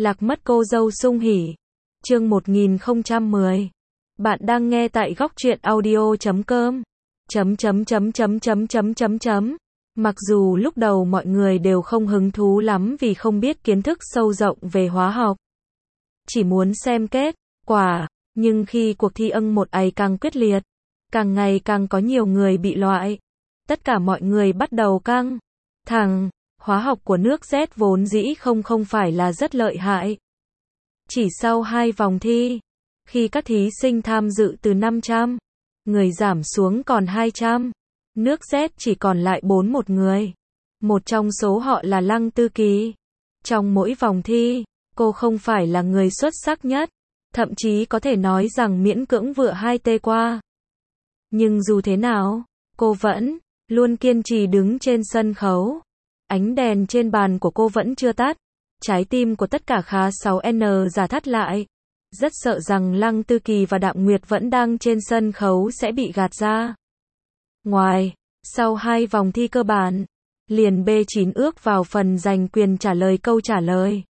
Lạc mất cô dâu sung hỉ. Chương 1010. Bạn đang nghe tại góc truyện audio.com. Mặc dù lúc đầu mọi người đều không hứng thú lắm vì không biết kiến thức sâu rộng về hóa học. Chỉ muốn xem kết quả, nhưng khi cuộc thi một ấy càng quyết liệt, càng ngày càng có nhiều người bị loại. Tất cả mọi người bắt đầu căng thẳng. Hóa học của nước Z vốn dĩ không phải là rất lợi hại. Chỉ sau 2 vòng thi, khi các thí sinh tham dự từ 500 người giảm xuống còn 200, nước Z chỉ còn lại 1 người. Một trong số họ là Lăng Tư Kỳ. Trong mỗi vòng thi, cô không phải là người xuất sắc nhất, thậm chí có thể nói rằng miễn cưỡng vượt 2T qua. Nhưng dù thế nào, cô vẫn luôn kiên trì đứng trên sân khấu. Ánh đèn trên bàn của cô vẫn chưa tắt. Trái tim của tất cả khá 6N giả thắt lại. Rất sợ rằng Lăng Tư Kỳ và Đạm Nguyệt vẫn đang trên sân khấu sẽ bị gạt ra ngoài. Sau 2 vòng thi cơ bản, liền B9 ước vào phần giành quyền trả lời câu trả lời.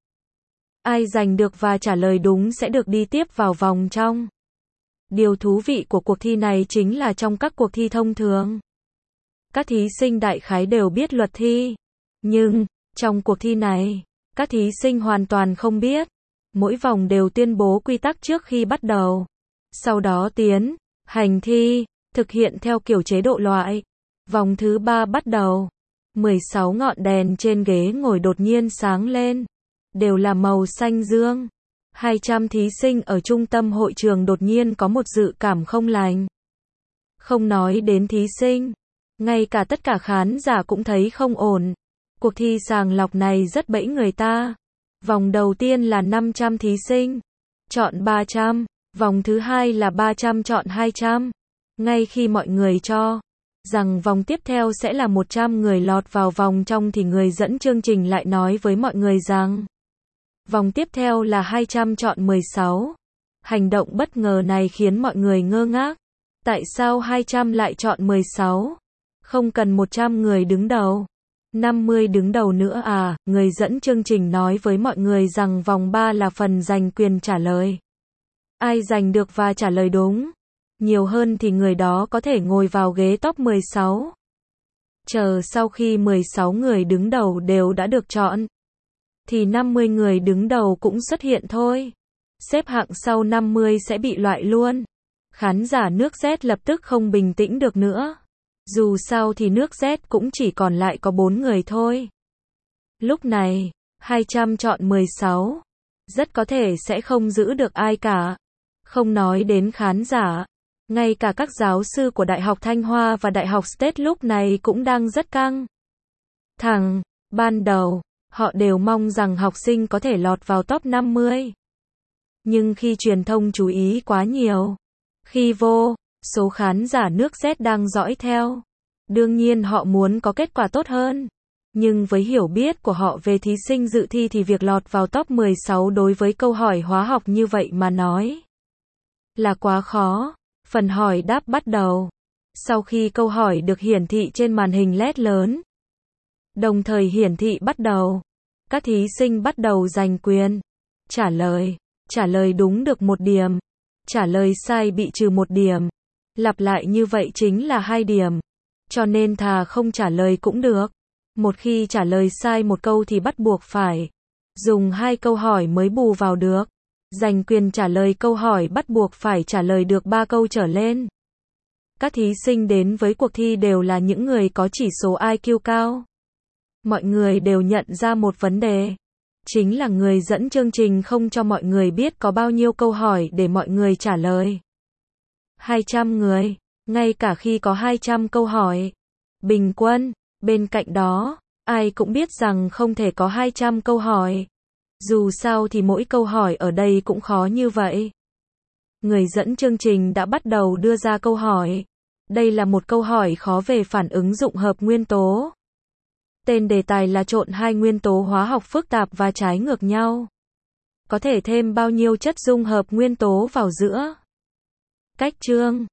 Ai giành được và trả lời đúng sẽ được đi tiếp vào vòng trong. Điều thú vị của cuộc thi này chính là trong các cuộc thi thông thường, các thí sinh đại khái đều biết luật thi. Nhưng, trong cuộc thi này, các thí sinh hoàn toàn không biết. Mỗi vòng đều tuyên bố quy tắc trước khi bắt đầu. Sau đó tiến hành thi, thực hiện theo kiểu chế độ loại. Vòng thứ 3 bắt đầu. 16 ngọn đèn trên ghế ngồi đột nhiên sáng lên. Đều là màu xanh dương. 200 thí sinh ở trung tâm hội trường đột nhiên có một dự cảm không lành. Không nói đến thí sinh, ngay cả tất cả khán giả cũng thấy không ổn. Cuộc thi sàng lọc này rất bẫy người ta. Vòng đầu tiên là 500 thí sinh, chọn 300. Vòng thứ hai là 300 chọn 200. Ngay khi mọi người cho rằng vòng tiếp theo sẽ là 100 người lọt vào vòng trong thì người dẫn chương trình lại nói với mọi người rằng vòng tiếp theo là 200 chọn 16. Hành động bất ngờ này khiến mọi người ngơ ngác. Tại sao 200 lại chọn 16? Không cần 100 người đứng đầu, 50 đứng đầu nữa à? Người dẫn chương trình nói với mọi người rằng vòng 3 là phần giành quyền trả lời. Ai giành được và trả lời đúng nhiều hơn thì người đó có thể ngồi vào ghế top 16. Chờ sau khi 16 người đứng đầu đều đã được chọn, thì 50 người đứng đầu cũng xuất hiện thôi. Xếp hạng sau 50 sẽ bị loại luôn. Khán giả nước Z lập tức không bình tĩnh được nữa. Dù sao thì nước Z cũng chỉ còn lại có 4 người thôi. Lúc này, 200 chọn 16. Rất có thể sẽ không giữ được ai cả. Không nói đến khán giả, ngay cả các giáo sư của Đại học Thanh Hoa và Đại học State lúc này cũng đang rất căng thẳng. Ban đầu, họ đều mong rằng học sinh có thể lọt vào top 50. Nhưng khi truyền thông chú ý quá nhiều, khi vô số khán giả nước Z đang dõi theo, đương nhiên họ muốn có kết quả tốt hơn. Nhưng với hiểu biết của họ về thí sinh dự thi thì việc lọt vào top 16 đối với câu hỏi hóa học như vậy mà nói là quá khó. Phần hỏi đáp bắt đầu. Sau khi câu hỏi được hiển thị trên màn hình LED lớn, đồng thời hiển thị bắt đầu, các thí sinh bắt đầu giành quyền trả lời. Trả lời đúng được 1 điểm, trả lời sai bị trừ 1 điểm. Lặp lại như vậy chính là 2 điểm. Cho nên thà không trả lời cũng được. Một khi trả lời sai một câu thì bắt buộc phải dùng 2 câu hỏi mới bù vào được. Giành quyền trả lời câu hỏi bắt buộc phải trả lời được 3 câu trở lên. Các thí sinh đến với cuộc thi đều là những người có chỉ số IQ cao. Mọi người đều nhận ra một vấn đề. Chính là người dẫn chương trình không cho mọi người biết có bao nhiêu câu hỏi để mọi người trả lời. 200 người, ngay cả khi có 200 câu hỏi bình quân, bên cạnh đó, ai cũng biết rằng không thể có 200 câu hỏi. Dù sao thì mỗi câu hỏi ở đây cũng khó như vậy. Người dẫn chương trình đã bắt đầu đưa ra câu hỏi. Đây là một câu hỏi khó về phản ứng dụng hợp nguyên tố. Tên đề tài là trộn 2 nguyên tố hóa học phức tạp và trái ngược nhau. Có thể thêm bao nhiêu chất dung hợp nguyên tố vào giữa các chương.